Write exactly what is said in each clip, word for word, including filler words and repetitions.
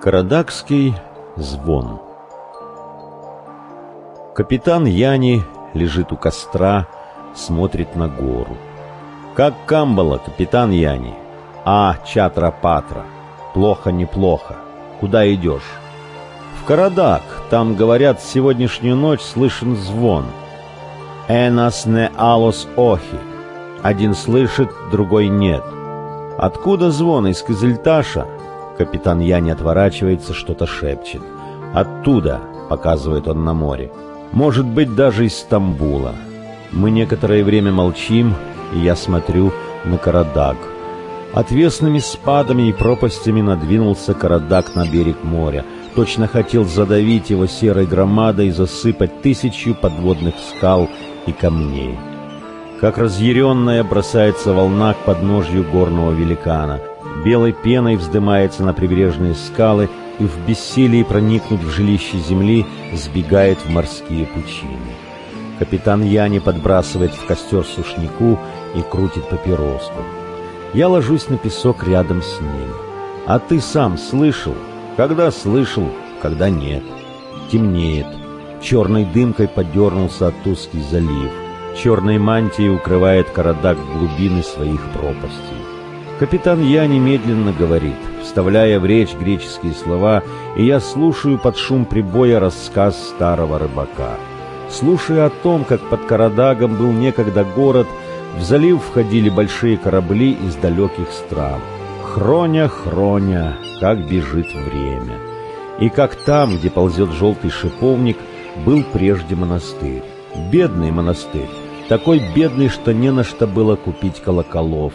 Карадагский звон. Капитан Яни лежит у костра, смотрит на гору. «Как Камбала, капитан Яни?» «А, Чатра-Патра. Плохо-неплохо. Куда идешь?» «В Карадаг. Там, говорят, сегодняшнюю ночь слышен звон. Энас не алос охи. Один слышит, другой нет». «Откуда звон? Из Кызыльташа?» Капитан Яни отворачивается, что-то шепчет. «Оттуда», — показывает он на море. «Может быть, даже из Стамбула». Мы некоторое время молчим, и я смотрю на Карадаг. Отвесными спадами и пропастями надвинулся Карадаг на берег моря. Точно хотел задавить его серой громадой и засыпать тысячью подводных скал и камней. Как разъяренная бросается волна к подножью горного великана. Белой пеной вздымается на прибрежные скалы и в бессилии проникнуть в жилище земли сбегает в морские пучины. Капитан Яни подбрасывает в костер сушняку и крутит папироску. Я ложусь на песок рядом с ним. «А ты сам слышал?» «Когда слышал, когда нет». Темнеет. Черной дымкой подернулся от узкий залив. Черной мантией укрывает Карадаг глубины своих пропастей. Капитан Яни медленно говорит, вставляя в речь греческие слова, и я слушаю под шум прибоя рассказ старого рыбака. Слушаю о том, как под Карадагом был некогда город, в залив входили большие корабли из далеких стран. Хроня, хроня, как бежит время. И как там, где ползет желтый шиповник, был прежде монастырь. Бедный монастырь, такой бедный, что не на что было купить колоколов.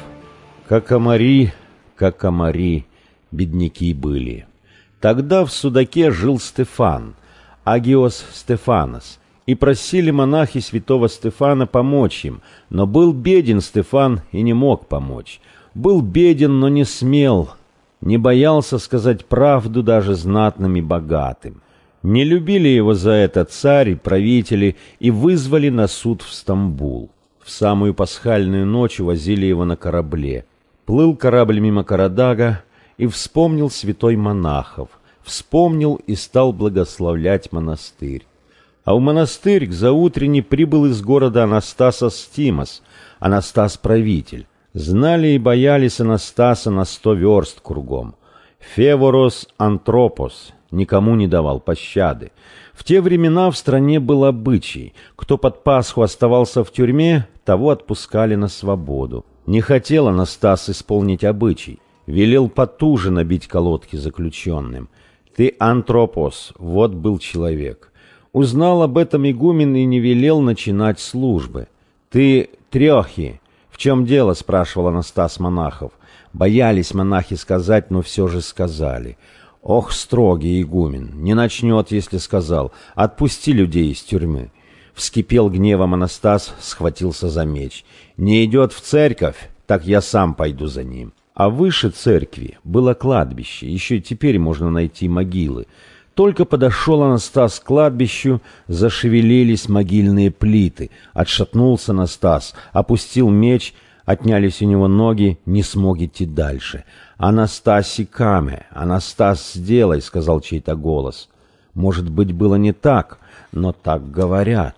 Какомари, какомари, бедняки были. Тогда в Судаке жил Стефан, Агиос Стефанос, и просили монахи святого Стефана помочь им, но был беден Стефан и не мог помочь. Был беден, но не смел, не боялся сказать правду даже знатным и богатым. Не любили его за это царь и правители и вызвали на суд в Стамбул. В самую пасхальную ночь возили его на корабле. Плыл корабль мимо Карадага и вспомнил святой монахов, вспомнил и стал благословлять монастырь. А в монастырь к заутренне прибыл из города Анастасос Стимос, Анастас-правитель. Знали и боялись Анастаса на сто верст кругом. Феворос Антропос никому не давал пощады. В те времена в стране был обычай: кто под Пасху оставался в тюрьме, того отпускали на свободу. Не хотел Анастас исполнить обычай, велел потуже набить колодки заключенным. Ты, Антропос, вот был человек. Узнал об этом игумен и не велел начинать службы. Ты, Трехи, в чем дело? Спрашивал Анастас монахов. Боялись монахи сказать, но все же сказали. Ох, строгий игумен, не начнет, если сказал. Отпусти людей из тюрьмы. Вскипел гневом Анастас, схватился за меч. Не идет в церковь, так я сам пойду за ним. А выше церкви было кладбище, еще и теперь можно найти могилы. Только подошел Анастас к кладбищу, зашевелились могильные плиты. Отшатнулся Анастас, опустил меч, отнялись у него ноги, не смог идти дальше. «Анастаси каме, Анастас, сделай», — сказал чей-то голос. Может быть, было не так, но так говорят.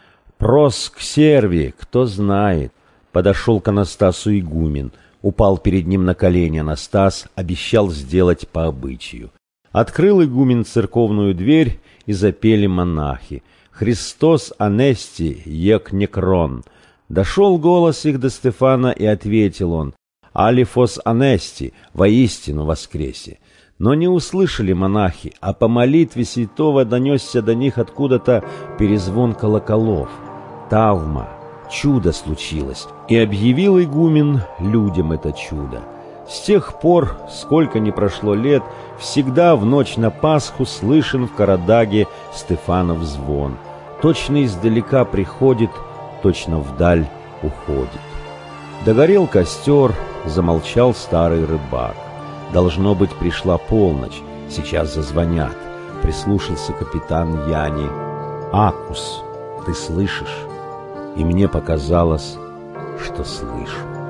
«Прос к серви, кто знает». Подошел к Анастасу игумен, упал перед ним на колени. Анастас обещал сделать по обычаю. Открыл игумен церковную дверь, и запели монахи. «Христос анести, ек некрон». Дошел голос их до Стефана, и ответил он: «Алифос анести, воистину воскресе». Но не услышали монахи, а по молитве святого донесся до них откуда-то перезвон колоколов. Тавма, чудо случилось, и объявил игумен людям это чудо. С тех пор, сколько ни прошло лет, всегда в ночь на Пасху слышен в Карадаге Стефанов звон. Точно издалека приходит, точно вдаль уходит. Догорел костер, замолчал старый рыбак. Должно быть, пришла полночь, сейчас зазвонят. Прислушался капитан Яни. «Акус, ты слышишь?» И мне показалось, что слышу.